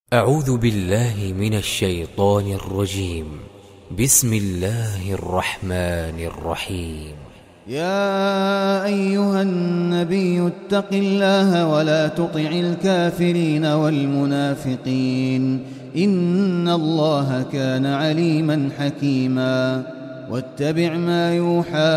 أعوذ بالله من الشيطان الرجيم. بسم الله الرحمن الرحيم. يا أيها النبي اتق الله ولا تطع الكافرين والمنافقين إن الله كان عليما حكيما. واتبع ما يوحى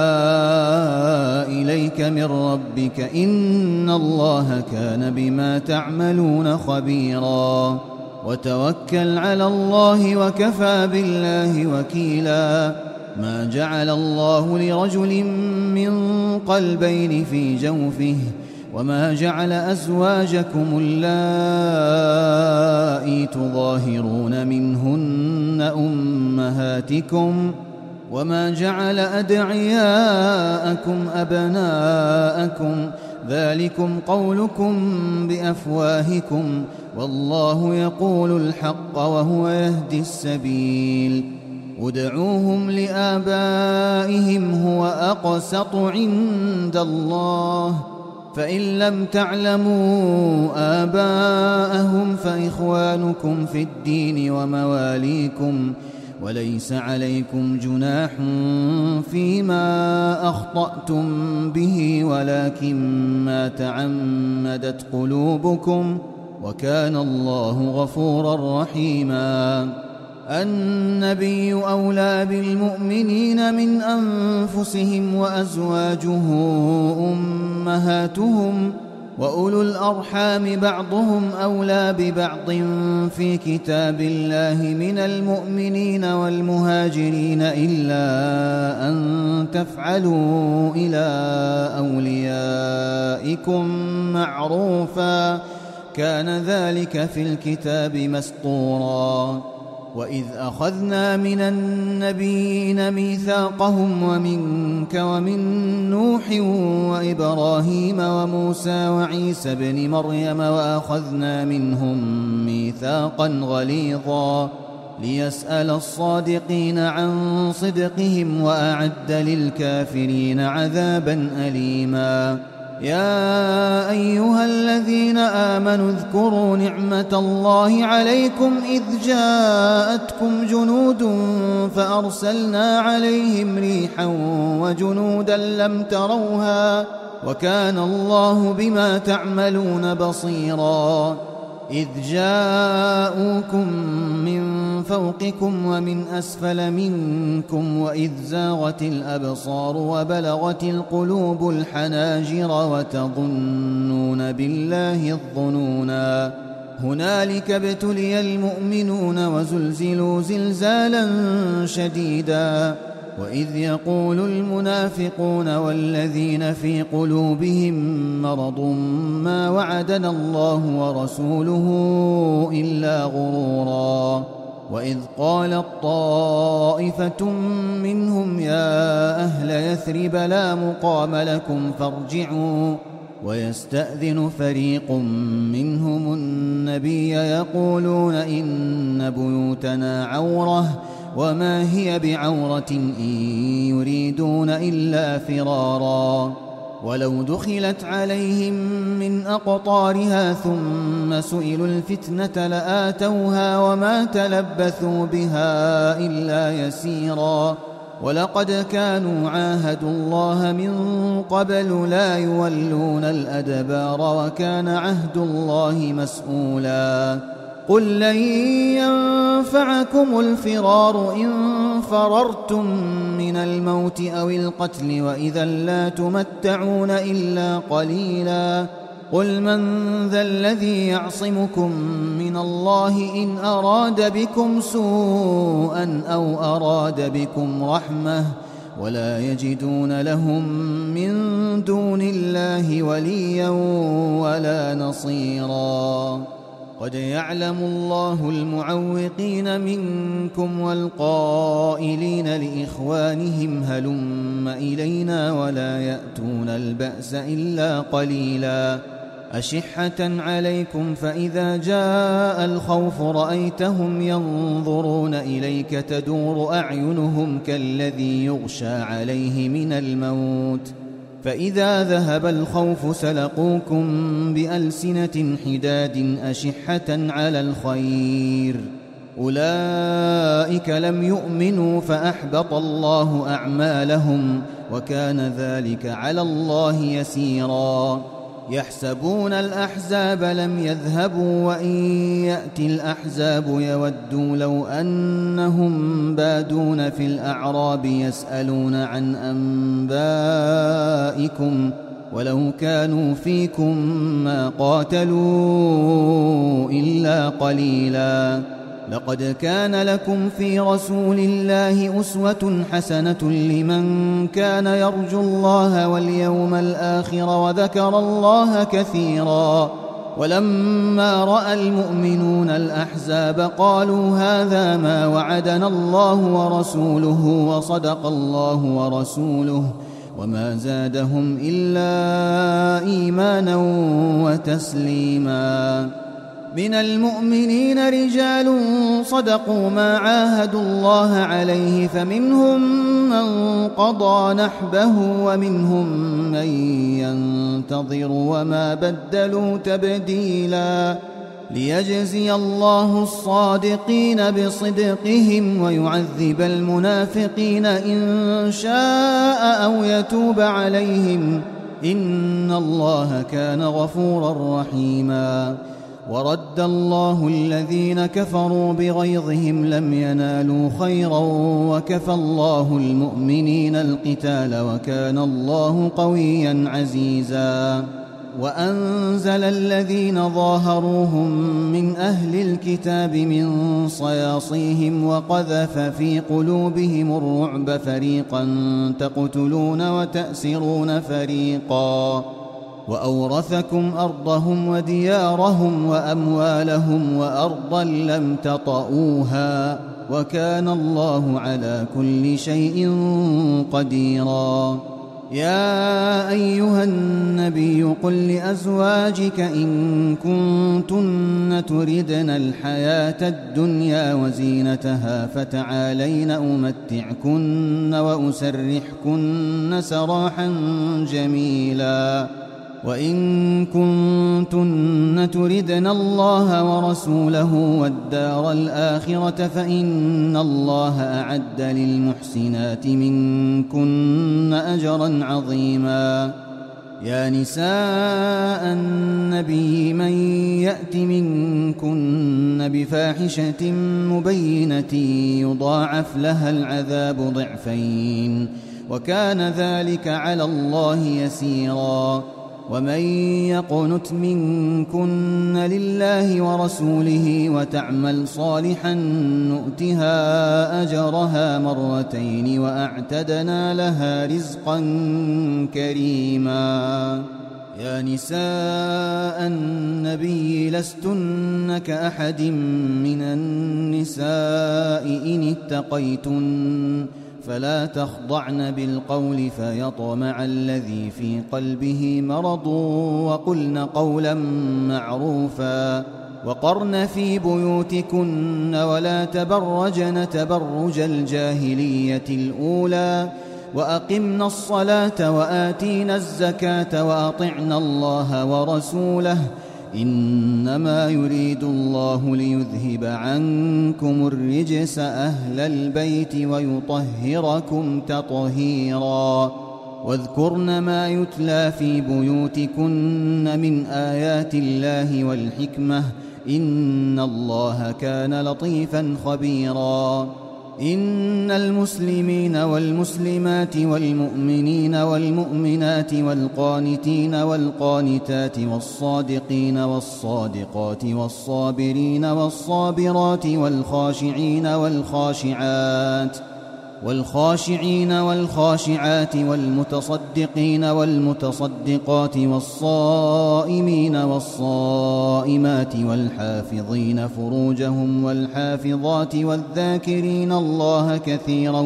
إليك من ربك إن الله كان بما تعملون خبيرا. وتوكل على الله وكفى بالله وكيلا. ما جعل الله لرجل من قلبين في جوفه وما جعل أزواجكم اللائي تظاهرون منهن أمهاتكم وما جعل أدعياءكم أبناءكم ذلكم قولكم بأفواهكم والله يقول الحق وهو يهدي السبيل. ادعوهم لآبائهم هو أقسط عند الله فإن لم تعلموا آباءهم فإخوانكم في الدين ومواليكم وليس عليكم جناح فيما أخطأتم به ولكن ما تعمدت قلوبكم وكان الله غفورا رحيما. النبي أولى بالمؤمنين من أنفسهم وأزواجه أمهاتهم وأولو الأرحام بعضهم أولى ببعض في كتاب الله من المؤمنين والمهاجرين إلا أن تفعلوا إلى أوليائكم معروفا كان ذلك في الكتاب مسطورا. وإذ أخذنا من النبيين ميثاقهم ومنك ومن نوح وإبراهيم وموسى وعيسى بن مريم وأخذنا منهم ميثاقا غليظا ليسأل الصادقين عن صدقهم وأعد للكافرين عذابا أليما. يا أيها الذين آمنوا اذكروا نعمة الله عليكم إذ جاءتكم جنود فأرسلنا عليهم ريحا وجنودا لم تروها وكان الله بما تعملون بصيرا. إذ جاءوكم من فوقكم ومن أسفل منكم وإذ زاغت الأبصار وبلغت القلوب الحناجر وتظنون بالله الظنونا. هنالك ابتلي المؤمنون وزلزلوا زلزالا شديدا. وإذ يقول المنافقون والذين في قلوبهم مرض ما وعدنا الله ورسوله إلا غرورا. وإذ قالت طائفة منهم يا أهل يثرب لا مقام لكم فارجعوا ويستأذن فريق منهم النبي يقولون إن بيوتنا عورة وما هي بعورة إن يريدون إلا فرارا. ولو دخلت عليهم من أقطارها ثم سئلوا الفتنة لآتوها وما تلبثوا بها إلا يسيرا. ولقد كانوا عاهدوا الله من قبل لا يولون الأدبار وكان عهد الله مسؤولا. قل لن ينفعكم الفرار إن فررتم من الموت أو القتل وإذا لا تمتعون إلا قليلا. قل من ذا الذي يعصمكم من الله إن أراد بكم سوءا أو أراد بكم رحمة ولا يجدون لهم من دون الله وليا ولا نصيرا. قد يعلم الله المعوقين منكم والقائلين لإخوانهم هلم إلينا ولا يأتون البأس إلا قليلا. أشحة عليكم فإذا جاء الخوف رأيتهم ينظرون إليك تدور أعينهم كالذي يغشى عليه من الموت فإذا ذهب الخوف سلقوكم بألسنة حداد أشحة على الخير أولئك لم يؤمنوا فأحبط الله أعمالهم وكان ذلك على الله يسيرا يحسبون الأحزاب لم يذهبوا وإن يأتي الأحزاب يودوا لو أنهم بادون في الأعراب يسألون عن أنبائكم ولو كانوا فيكم ما قاتلوا إلا قليلا لقد كان لكم في رسول الله أسوة حسنة لمن كان يرجو الله واليوم الآخر وذكر الله كثيرا ولما رأى المؤمنون الأحزاب قالوا هذا ما وعدنا الله ورسوله وصدق الله ورسوله وما زادهم إلا إيمانا وتسليما من المؤمنين رجال صدقوا ما عاهدوا الله عليه فمنهم من قضى نحبه ومنهم من ينتظر وما بدلوا تبديلا ليجزي الله الصادقين بصدقهم ويعذب المنافقين إن شاء أو يتوب عليهم إن الله كان غفورا رحيما ورد الله الذين كفروا بغيظهم لم ينالوا خيرا وكفى الله المؤمنين القتال وكان الله قويا عزيزا وأنزل الذين ظاهروهم من أهل الكتاب من صياصيهم وقذف في قلوبهم الرعب فريقا تقتلون وتأسرون فريقا وأورثكم أرضهم وديارهم وأموالهم وأرضا لم تطئوها وكان الله على كل شيء قديرا يا أيها النبي قل لأزواجك إن كنتن تردن الحياة الدنيا وزينتها فتعالين أمتعكن وأسرحكن سراحا جميلا وإن كنتن تردن الله ورسوله والدار الآخرة فإن الله أعد للمحسنات منكن أجرا عظيما يا نساء النبي من يأت منكن بفاحشة مبينة يضاعف لها العذاب ضعفين وكان ذلك على الله يسيرا ومن يقنت منكن لله ورسوله وتعمل صالحا نؤتها أجرها مرتين وأعتدنا لها رزقا كريما يا نساء النبي لستن كأحد من النساء إن اتقيتن فلا تخضعن بالقول فيطمع الذي في قلبه مرض وقلن قولا معروفا وقرن في بيوتكن ولا تبرجن تبرج الجاهلية الأولى وأقمنا الصلاة وآتينا الزكاة وأطعنا الله ورسوله إنما يريد الله ليذهب عنكم الرجس أهل البيت ويطهركم تطهيرا واذكرن ما يتلى في بيوتكن من آيات الله والحكمة إن الله كان لطيفا خبيرا إن المسلمين والمسلمات والمؤمنين والمؤمنات والقانتين والقانتات والصادقين والصادقات والصابرين والصابرات والخاشعين والخاشعات والمتصدقين والمتصدقات والصائمين والصائمات والحافظين فروجهم والحافظات والذاكرين الله كثيرا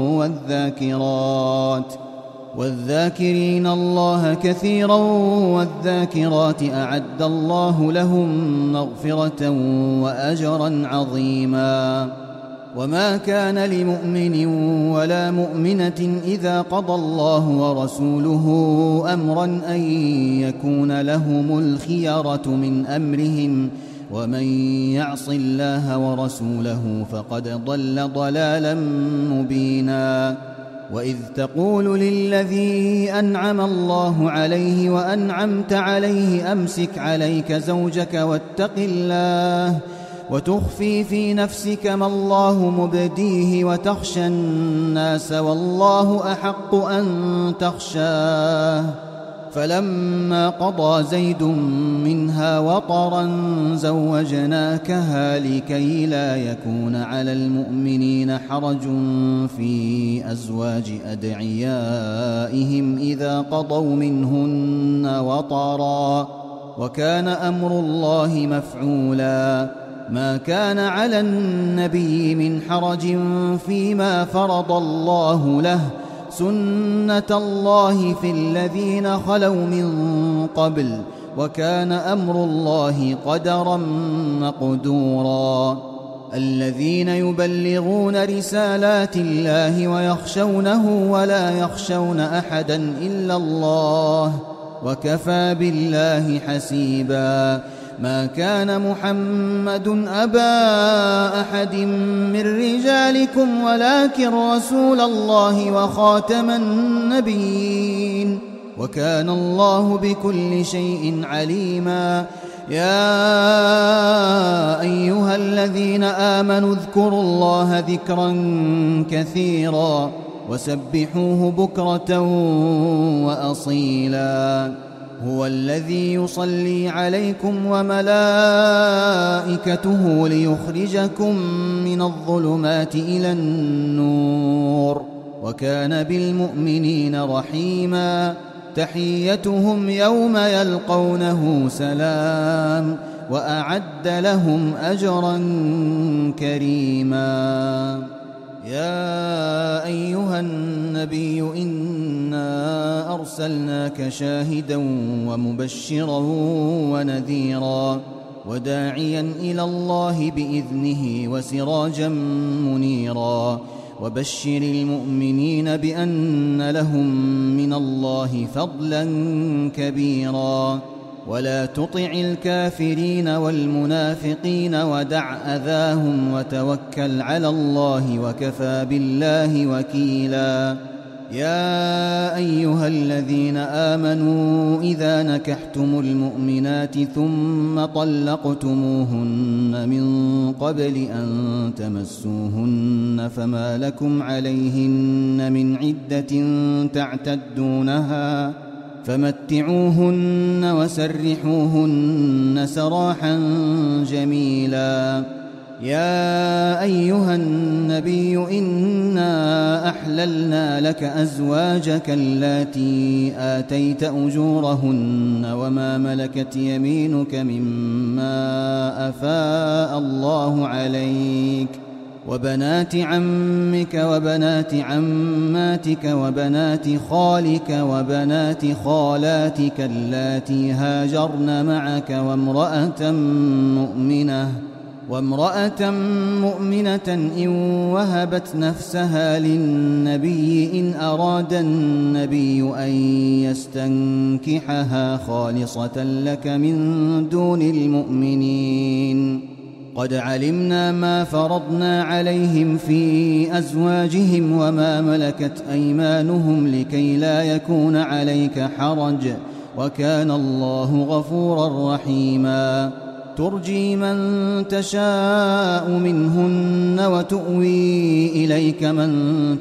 والذاكرين الله كثيرا والذاكرات أعد الله لهم مغفرة وأجرا عظيما وما كان لمؤمن ولا مؤمنة إذا قضى الله ورسوله أمرا أن يكون لهم الخيرة من أمرهم ومن يعص الله ورسوله فقد ضل ضلالا مبينا وإذ تقول للذي أنعم الله عليه وأنعمت عليه أمسك عليك زوجك واتق الله وتخفي في نفسك ما الله مبديه وتخشى الناس والله أحق أن تخشاه فلما قضى زيد منها وطرا زوجناكها لكي لا يكون على المؤمنين حرج في أزواج أدعيائهم إذا قضوا منهن وطرا وكان أمر الله مفعولا ما كان على النبي من حرج فيما فرض الله له سنة الله في الذين خلوا من قبل وكان أمر الله قدرا مقدورا الذين يبلغون رسالات الله ويخشونه ولا يخشون أحدا إلا الله وكفى بالله حسيبا ما كان محمد أبا أحد من رجالكم ولكن رسول الله وخاتم النبيين وكان الله بكل شيء عليما يا أيها الذين آمنوا اذكروا الله ذكرا كثيرا وسبحوه بكرة وأصيلا هو الذي يصلي عليكم وملائكته ليخرجكم من الظلمات إلى النور وكان بالمؤمنين رحيما تحيتهم يوم يلقونه سلام وأعد لهم أجرا كريما يا أيها النبي إنا أرسلناك شاهدا ومبشرا ونذيرا وداعيا إلى الله بإذنه وسراجا منيرا وبشر المؤمنين بأن لهم من الله فضلا كبيرا ولا تطع الكافرين والمنافقين ودع أذاهم وتوكل على الله وكفى بالله وكيلا يا أيها الذين آمنوا إذا نكحتم المؤمنات ثم طلقتموهن من قبل أن تمسوهن فما لكم عليهن من عدة تعتدونها فمتعوهن وسرحوهن سراحا جميلا يا أيها النبي إنا أحللنا لك أزواجك اللاتي آتيت أجورهن وما ملكت يمينك مما أفاء الله عليك وبنات عمك وبنات عماتك وبنات خالك وبنات خالاتك اللاتي هاجرن معك وامرأة مؤمنة إن وهبت نفسها للنبي إن أراد النبي أن يستنكحها خالصة لك من دون المؤمنين قد علمنا ما فرضنا عليهم في أزواجهم وما ملكت أيمانهم لكي لا يكون عليك حرج وكان الله غفورا رحيما ترجي من تشاء منهن وتؤوي إليك من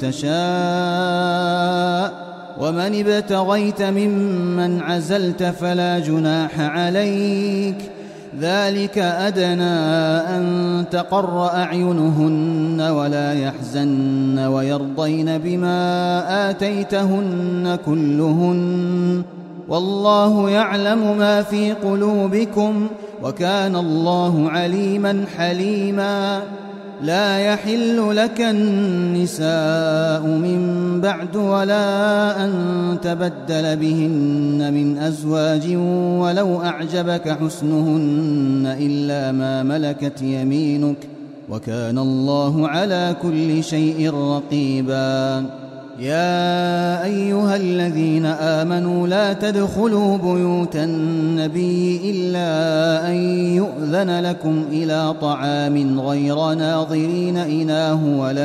تشاء ومن ابتغيت ممن عزلت فلا جناح عليك ذلك أدنى أن تقر أعينهن ولا يحزن ويرضين بما آتيتهن كلهن والله يعلم ما في قلوبكم وكان الله عليما حليما لا يحل لك النساء من بعد ولا أن تبدل بهن من أزواج ولو أعجبك حسنهن إلا ما ملكت يمينك وكان الله على كل شيء رقيبا. يا أيها الذين آمنوا لا تدخلوا بيوت النبي إلا أن يؤذن لكم إلى طعام غير ناظرين إناه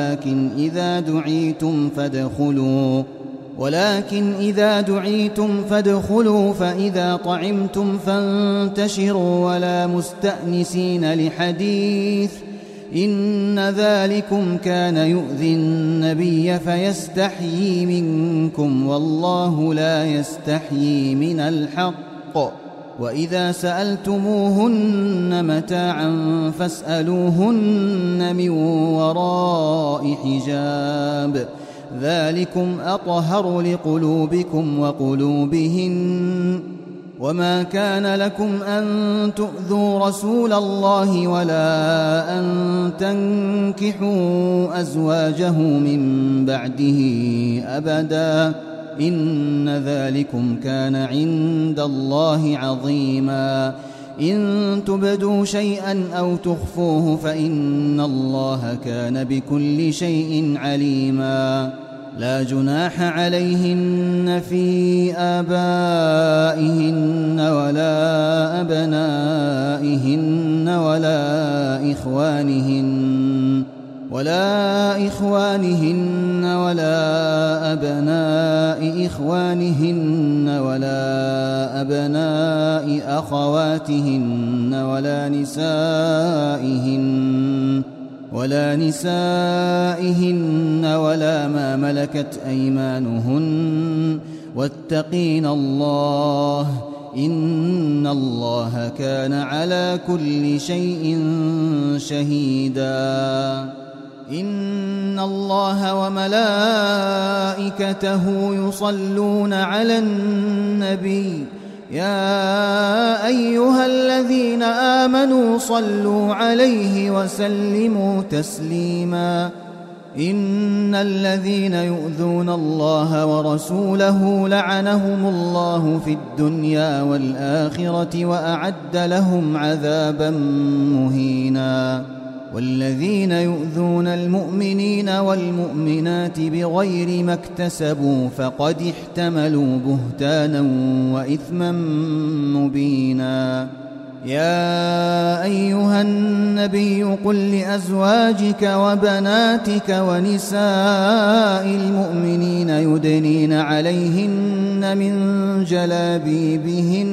ولكن إذا دعيتم فادخلوا فإذا طعمتم فانتشروا ولا مستأنسين لحديث إن ذلكم كان يؤذي النبي فيستحيي منكم والله لا يستحيي من الحق. وإذا سألتموهن متاعا فاسألوهن من وراء حجاب ذلكم أطهر لقلوبكم وقلوبهن. وما كان لكم أن تؤذوا رسول الله ولا أن تنكحوا أزواجه من بعده أبدا إن ذلكم كان عند الله عظيما. إن تبدوا شيئا أو تخفوه فإن الله كان بكل شيء عليما. لا جناح عليهن في آبائهن ولا أبنائهن ولا إخوانهن ولا أبناء إخوانهن ولا أبناء أخواتهن ولا نسائهن ولا ما ملكت أيمانهن واتقين الله إن الله كان على كل شيء شهيدا. إن الله وملائكته يصلون على النبي يا أيها الذين آمنوا صلوا عليه وسلموا تسليما. إن الذين يؤذون الله ورسوله لعنهم الله في الدنيا والآخرة وأعد لهم عذابا مهينا. والذين يؤذون المؤمنين والمؤمنات بغير ما اكتسبوا فقد احتملوا بهتانا وإثما مبينا. يا أيها النبي قل لأزواجك وبناتك ونساء المؤمنين يدنين عليهن من جلابيبهن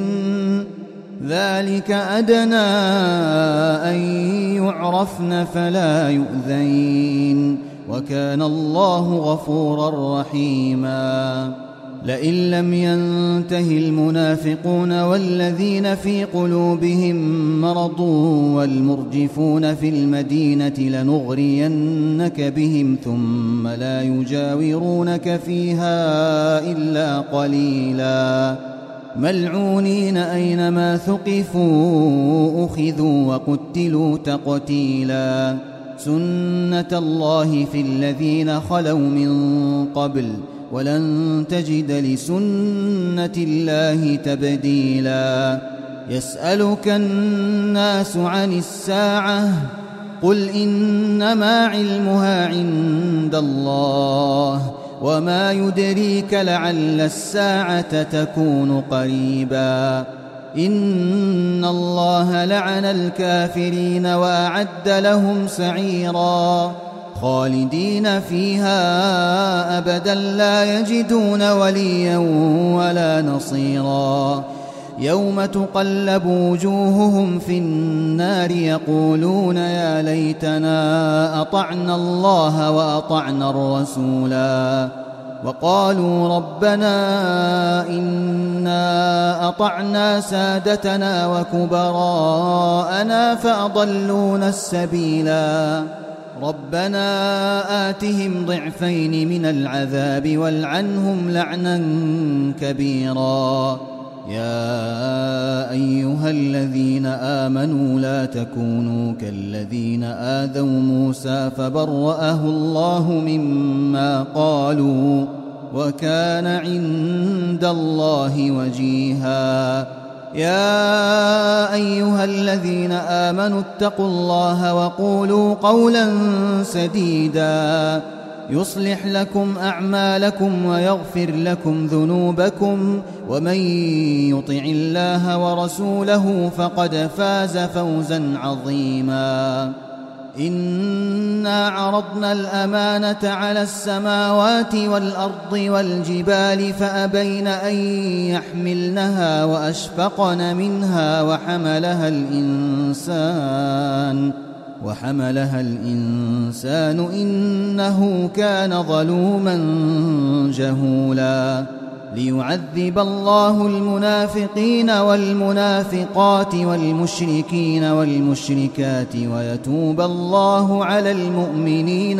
ذلك أدنى أن يعرفن فلا يؤذين وكان الله غفورا رحيما. لئن لم ينته المنافقون والذين في قلوبهم مرض والمرجفون في المدينة لنغرينك بهم ثم لا يجاورونك فيها إلا قليلا ملعونين أينما ثقفوا أخذوا وقتلوا تقتيلا. سنة الله في الذين خلوا من قبل ولن تجد لسنة الله تبديلا. يسألك الناس عن الساعة قل إنما علمها عند الله وما يدريك لعل الساعة تكون قريبا. إن الله لعن الكافرين وأعد لهم سعيرا خالدين فيها أبدا لا يجدون وليا ولا نصيرا. يوم تقلب وجوههم في النار يقولون يا ليتنا أطعنا الله وأطعنا الرسولا وقالوا ربنا إنا أطعنا سادتنا وكبراءنا فأضلونا السبيلا. ربنا آتهم ضعفين من العذاب والعنهم لعنا كبيرا. يا أيها الذين آمنوا لا تكونوا كالذين آذوا موسى فبرأه الله مما قالوا وكان عند الله وجيها. يا أيها الذين آمنوا اتقوا الله وقولوا قولا سديدا يصلح لكم أعمالكم ويغفر لكم ذنوبكم ومن يطع الله ورسوله فقد فاز فوزا عظيما إنا عرضنا الأمانة على السماوات والأرض والجبال فأبين أن يحملنها وأشفقن منها وحملها الإنسان إنه كان ظلوما جهولا ليعذب الله المنافقين والمنافقات والمشركين والمشركات ويتوب الله على المؤمنين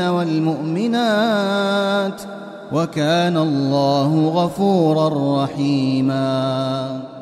والمؤمنات وكان الله غفورا رحيما